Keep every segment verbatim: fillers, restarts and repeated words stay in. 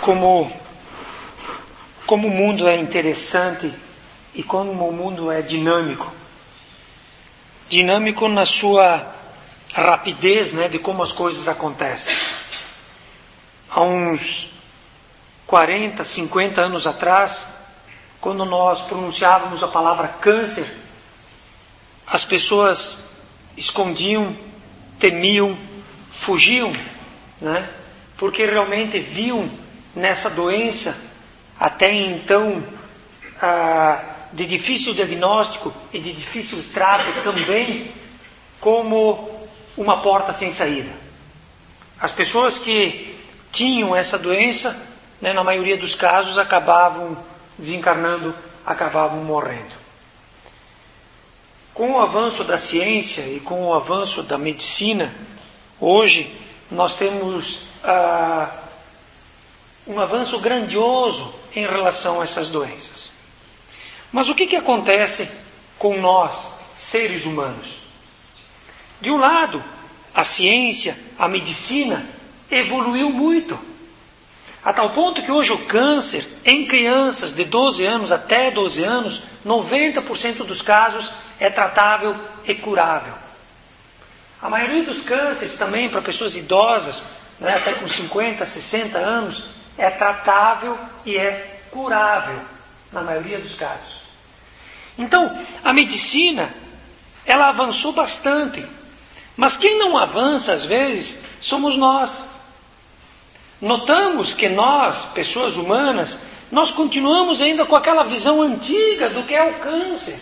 como, como o mundo é interessante e como o mundo é dinâmico. Dinâmico na sua rapidez, né, de como as coisas acontecem. Há uns quarenta, cinquenta anos atrás, quando nós pronunciávamos a palavra câncer, as pessoas escondiam, temiam, fugiam, né? Porque realmente viam nessa doença, até então ah, de difícil diagnóstico e de difícil trato também, como uma porta sem saída. As pessoas que tinham essa doença, né, na maioria dos casos, acabavam desencarnando, acabavam morrendo. Com o avanço da ciência e com o avanço da medicina, hoje nós temos ah, um avanço grandioso em relação a essas doenças. Mas o que, que acontece com nós, seres humanos? De um lado, a ciência, a medicina evoluiu muito, a tal ponto que hoje o câncer em crianças de doze anos até doze anos, noventa por cento dos casos é tratável e curável. A maioria dos cânceres também para pessoas idosas, né, até com cinquenta, sessenta anos, é tratável e é curável, na maioria dos casos. Então, a medicina, ela avançou bastante. Mas quem não avança, às vezes, somos nós. Notamos que nós, pessoas humanas, nós continuamos ainda com aquela visão antiga do que é o câncer.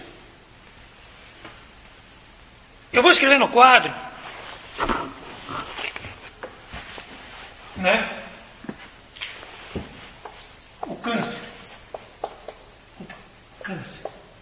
Eu vou escrever no quadro, né? O câncer. O câncer.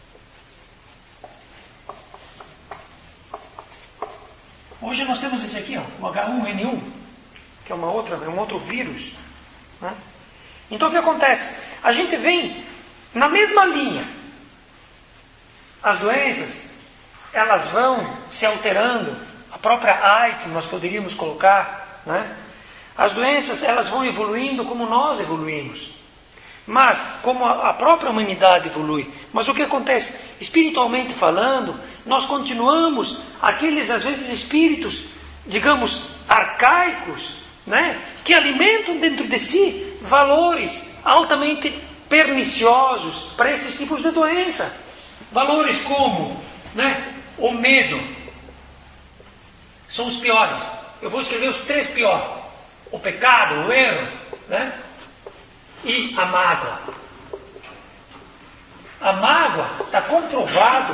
Hoje nós temos esse aqui, ó, o H um N um, que é uma outra, é um outro vírus, né? Então o que acontece? A gente vem na mesma linha. As doenças, elas vão se alterando. A própria AIDS, nós poderíamos colocar, né? As doenças, elas vão evoluindo como nós evoluímos. Mas, como a própria humanidade evolui. Mas o que acontece? Espiritualmente falando, nós continuamos aqueles, às vezes, espíritos, digamos, arcaicos, né? Que alimentam dentro de si valores altamente perniciosos para esses tipos de doença. Valores como, né, o medo. São os piores. Eu vou escrever os três piores. O pecado, o erro, né? E a mágoa. A mágoa, está comprovado,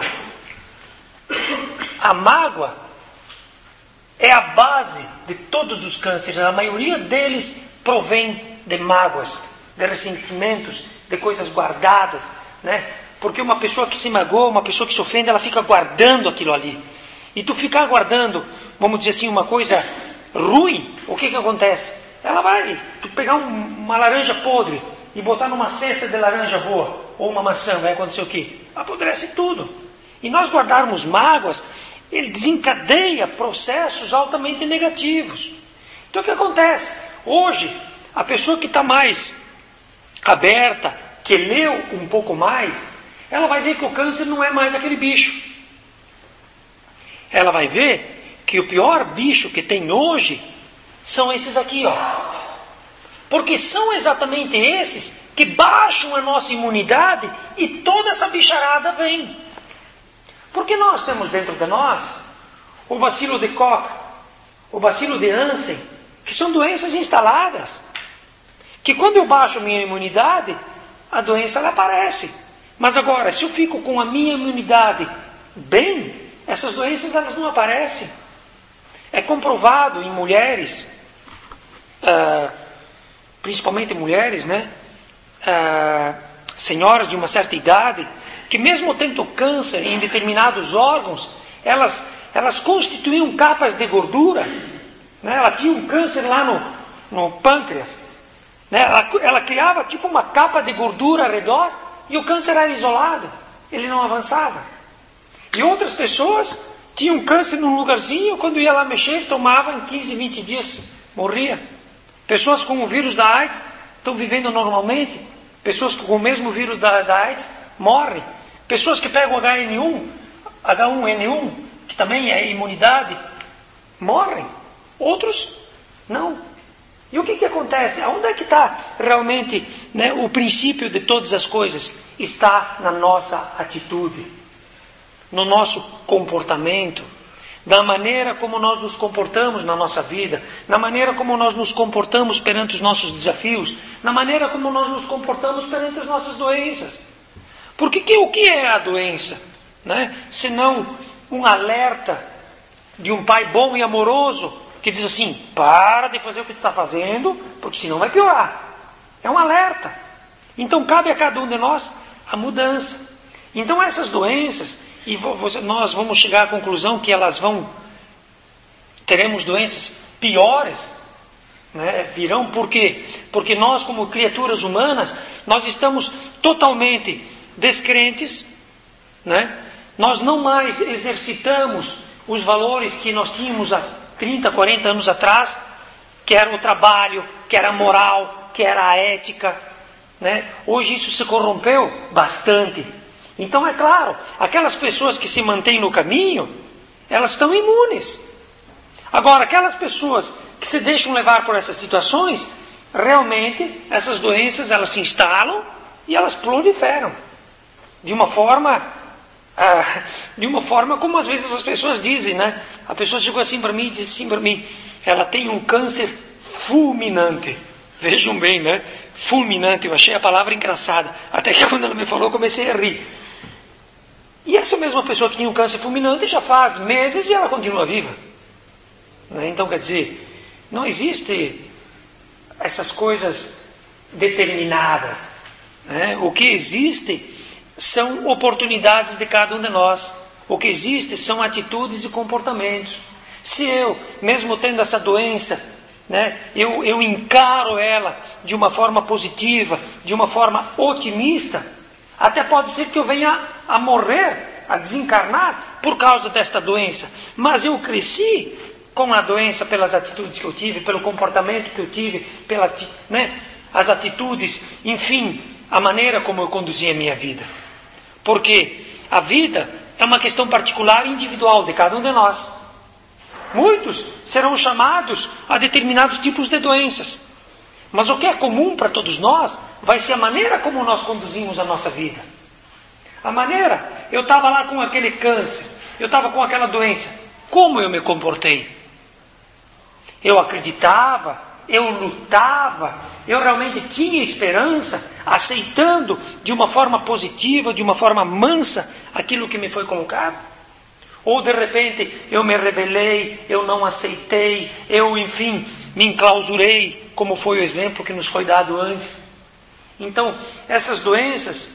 a mágoa é a base de todos os cânceres. A maioria deles provém de mágoas, de ressentimentos, de coisas guardadas, né? Porque uma pessoa que se magoa, uma pessoa que se ofende, ela fica guardando aquilo ali. E tu ficar guardando, vamos dizer assim, uma coisa ruim, o que que acontece? Ela vai, tu pegar um, uma laranja podre e botar numa cesta de laranja boa, ou uma maçã, vai acontecer o quê? Apodrece tudo. E nós guardarmos mágoas, ele desencadeia processos altamente negativos. Então o que acontece? Hoje, a pessoa que está mais aberta, que leu um pouco mais, ela vai ver que o câncer não é mais aquele bicho. Ela vai ver que o pior bicho que tem hoje são esses aqui, ó. Porque são exatamente esses que baixam a nossa imunidade e toda essa bicharada vem. Porque nós temos dentro de nós o bacilo de Koch, o bacilo de Hansen, que são doenças instaladas. Que quando eu baixo a minha imunidade, a doença ela aparece. Mas agora, se eu fico com a minha imunidade bem, essas doenças elas não aparecem. É comprovado em mulheres, uh, principalmente mulheres, né? Uh, senhoras de uma certa idade, que mesmo tendo câncer em determinados órgãos, elas, elas constituíam capas de gordura, né? Ela tinha um câncer lá no, no pâncreas, né? ela, ela criava tipo uma capa de gordura ao redor, e o câncer era isolado, ele não avançava. E outras pessoas tinham câncer num lugarzinho, quando ia lá mexer, tomava em quinze, vinte dias, morria. Pessoas com o vírus da AIDS estão vivendo normalmente. Pessoas com o mesmo vírus da, da AIDS morrem. Pessoas que pegam H N um, H um N um, que também é imunidade, morrem. Outros não. E o que, que acontece? Onde é que está realmente, né, o princípio de todas as coisas? Está na nossa atitude, no nosso comportamento, na maneira como nós nos comportamos na nossa vida, na maneira como nós nos comportamos perante os nossos desafios, na maneira como nós nos comportamos perante as nossas doenças. Porque que, o que é a doença? Né? Senão um alerta de um pai bom e amoroso que diz assim: para de fazer o que tu está fazendo, porque senão vai piorar. É um alerta. Então cabe a cada um de nós a mudança. Então essas doenças, e nós vamos chegar à conclusão que elas vão, teremos doenças piores, né? Virão por quê? Porque nós, como criaturas humanas, nós estamos totalmente descrentes, né? Nós não mais exercitamos os valores que nós tínhamos há trinta, quarenta anos atrás, que era o trabalho, que era a moral, que era a ética, né? Hoje isso se corrompeu bastante. Então é claro, aquelas pessoas que se mantêm no caminho, elas estão imunes. Agora, aquelas pessoas que se deixam levar por essas situações, realmente essas doenças elas se instalam e elas proliferam. De uma forma... Ah, de uma forma como às vezes as pessoas dizem, né? A pessoa chegou assim para mim e disse assim para mim: ela tem um câncer fulminante. Vejam bem, né? Fulminante, eu achei a palavra engraçada. Até que quando ela me falou, eu comecei a rir. E essa mesma pessoa que tinha um câncer fulminante já faz meses e ela continua viva, né? Então, quer dizer, não existe essas coisas determinadas, né? O que existe são oportunidades de cada um de nós. O que existe são atitudes e comportamentos. Se eu, mesmo tendo essa doença, né, eu, eu encaro ela de uma forma positiva, de uma forma otimista, até pode ser que eu venha a morrer, a desencarnar por causa desta doença. Mas eu cresci com a doença pelas atitudes que eu tive, pelo comportamento que eu tive, pela, né, as atitudes, enfim, a maneira como eu conduzi a minha vida. Porque a vida é uma questão particular e individual de cada um de nós. Muitos serão chamados a determinados tipos de doenças. Mas o que é comum para todos nós vai ser a maneira como nós conduzimos a nossa vida. A maneira, eu estava lá com aquele câncer, eu estava com aquela doença, como eu me comportei? Eu acreditava, eu lutava, eu realmente tinha esperança, aceitando de uma forma positiva, de uma forma mansa, aquilo que me foi colocado? Ou de repente eu me rebelei, eu não aceitei, eu enfim me enclausurei, como foi o exemplo que nos foi dado antes. Então essas doenças,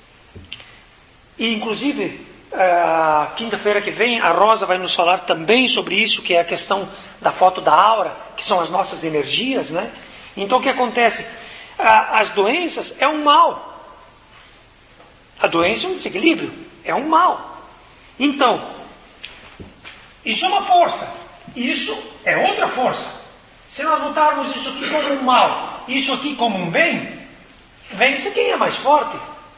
e inclusive a quinta-feira que vem a Rosa vai nos falar também sobre isso, que é a questão da foto da aura, que são as nossas energias, né? Então o que acontece? As doenças é um mal. A doença é um desequilíbrio, é um mal. Então, isso é uma força, isso é outra força. Se nós notarmos isso aqui como um mal, isso aqui como um bem, vence quem é mais forte.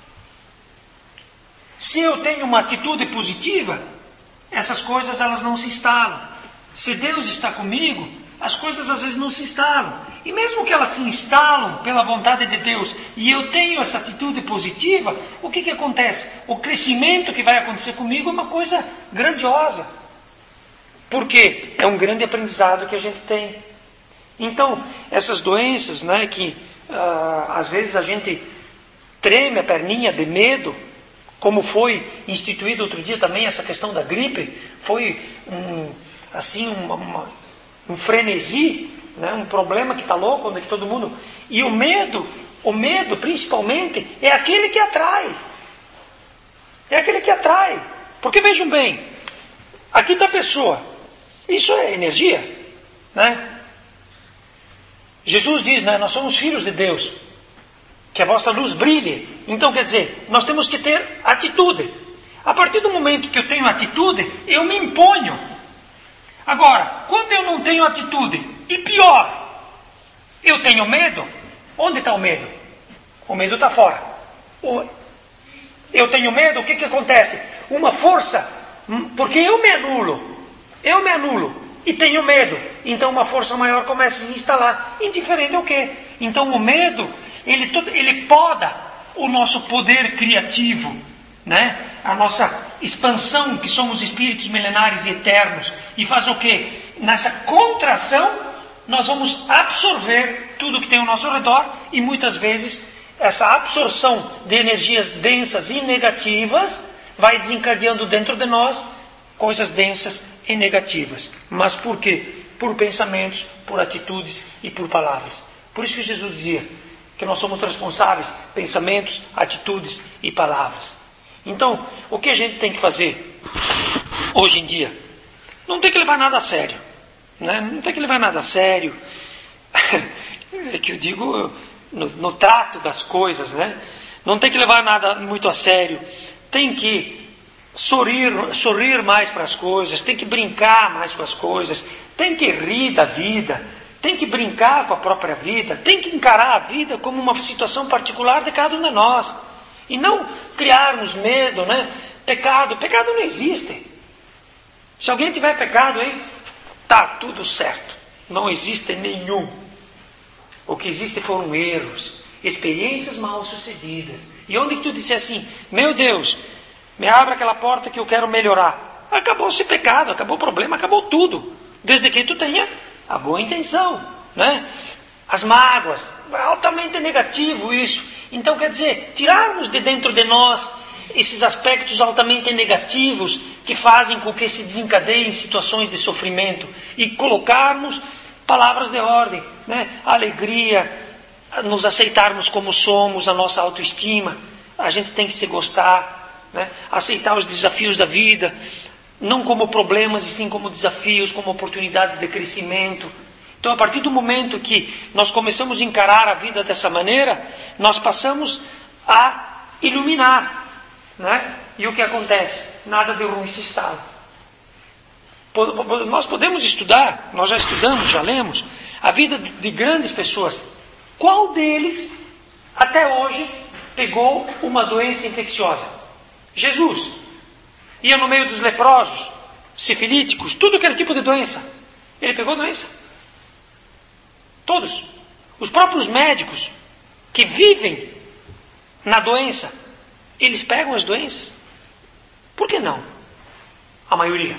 Se eu tenho uma atitude positiva, essas coisas elas não se instalam. Se Deus está comigo, as coisas às vezes não se instalam. E mesmo que elas se instalam pela vontade de Deus, e eu tenho essa atitude positiva, o que que acontece? O crescimento que vai acontecer comigo é uma coisa grandiosa. Porque é um grande aprendizado que a gente tem. Então, essas doenças, né, que uh, às vezes a gente treme a perninha de medo, como foi instituído outro dia também essa questão da gripe, foi um, assim, uma, uma, um frenesi, né, um problema que está louco, onde todo mundo... E o medo, o medo principalmente, é aquele que atrai. É aquele que atrai. Porque vejam bem, aqui está a pessoa, isso é energia, né? Jesus diz, né, nós somos filhos de Deus, que a vossa luz brilhe. Então quer dizer, nós temos que ter atitude. A partir do momento que eu tenho atitude, eu me imponho. Agora, quando eu não tenho atitude, e pior, eu tenho medo, Onde está o medo? O medo está fora. O... Eu tenho medo, o que, que acontece? Uma força, porque eu me anulo, eu me anulo e tenho medo. Então uma força maior começa a se instalar. Indiferente ao quê? Então o medo, ele, ele poda o nosso poder criativo, né? A nossa expansão, que somos espíritos milenares e eternos. E faz o quê? Nessa contração, nós vamos absorver tudo que tem ao nosso redor e muitas vezes essa absorção de energias densas e negativas vai desencadeando dentro de nós coisas densas e negativas. Mas por quê? Por pensamentos, por atitudes e por palavras. Por isso que Jesus dizia que nós somos responsáveis, pensamentos, atitudes e palavras. Então, o que a gente tem que fazer hoje em dia? Não tem que levar nada a sério, né? Não tem que levar nada a sério. É que eu digo no, no trato das coisas, né? Não tem que levar nada muito a sério. Tem que sorrir, sorrir mais para as coisas, tem que brincar mais com as coisas, tem que rir da vida, tem que brincar com a própria vida, tem que encarar a vida como uma situação particular de cada um de nós. E não criarmos medo, né? Pecado, pecado não existe. Se alguém tiver pecado aí, tá tudo certo. Não existe nenhum. O que existe foram erros, experiências mal sucedidas. E onde que tu disse assim, meu Deus, me abra aquela porta que eu quero melhorar. Acabou-se pecado, acabou o problema, acabou tudo. Desde que tu tenha a boa intenção, né? As mágoas, é altamente negativo isso. Então quer dizer, tirarmos de dentro de nós esses aspectos altamente negativos que fazem com que se desencadeiem situações de sofrimento e colocarmos palavras de ordem, né? Alegria, nos aceitarmos como somos, a nossa autoestima. A gente tem que se gostar, né? Aceitar os desafios da vida, não como problemas, e sim como desafios, como oportunidades de crescimento. Então, a partir do momento que nós começamos a encarar a vida dessa maneira, nós passamos a iluminar, né? E o que acontece? Nada de ruim se instala. Nós podemos estudar, nós já estudamos, já lemos, a vida de grandes pessoas. Qual deles, até hoje, pegou uma doença infecciosa? Jesus. Ia no meio dos leprosos, sifilíticos, tudo que era tipo de doença. Ele pegou doença. Todos. Os próprios médicos que vivem na doença, eles pegam as doenças. Por que não? A maioria.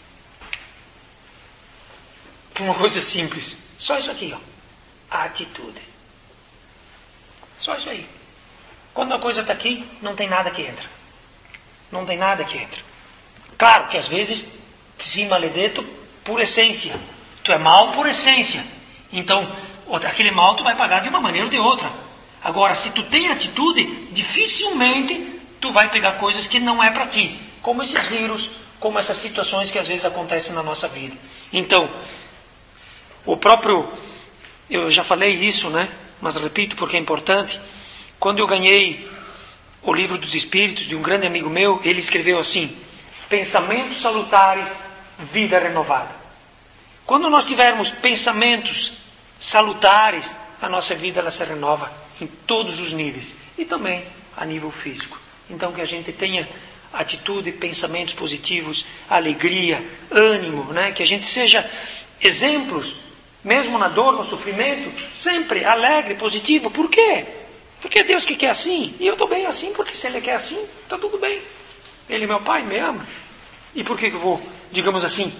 Por uma coisa simples. Só isso aqui, ó. A atitude. Só isso aí. Quando a coisa está aqui, não tem nada que entra. Não tem nada que entra. Claro que às vezes, sim, maledeto por essência. Tu é mal por essência. Então, aquele mal tu vai pagar de uma maneira ou de outra. Agora, se tu tem atitude, dificilmente tu vai pegar coisas que não é para ti. Como esses vírus, como essas situações que às vezes acontecem na nossa vida. Então, o próprio, eu já falei isso, né? Mas repito porque é importante. Quando eu ganhei o livro dos Espíritos de um grande amigo meu, ele escreveu assim: pensamentos salutares, vida renovada. Quando nós tivermos pensamentos salutares, a nossa vida ela se renova em todos os níveis e também a nível físico. Então que a gente tenha atitude, pensamentos positivos, alegria, ânimo, né? Que a gente seja exemplos, mesmo na dor, no sofrimento, sempre alegre, positivo. Por quê? Porque é Deus que quer assim, e eu estou bem assim, porque se Ele quer assim, está tudo bem. Ele é meu Pai, me ama. E por que que eu vou, digamos assim,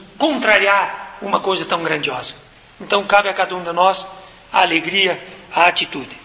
contrariar uma coisa tão grandiosa? Então cabe a cada um de nós a alegria, a atitude.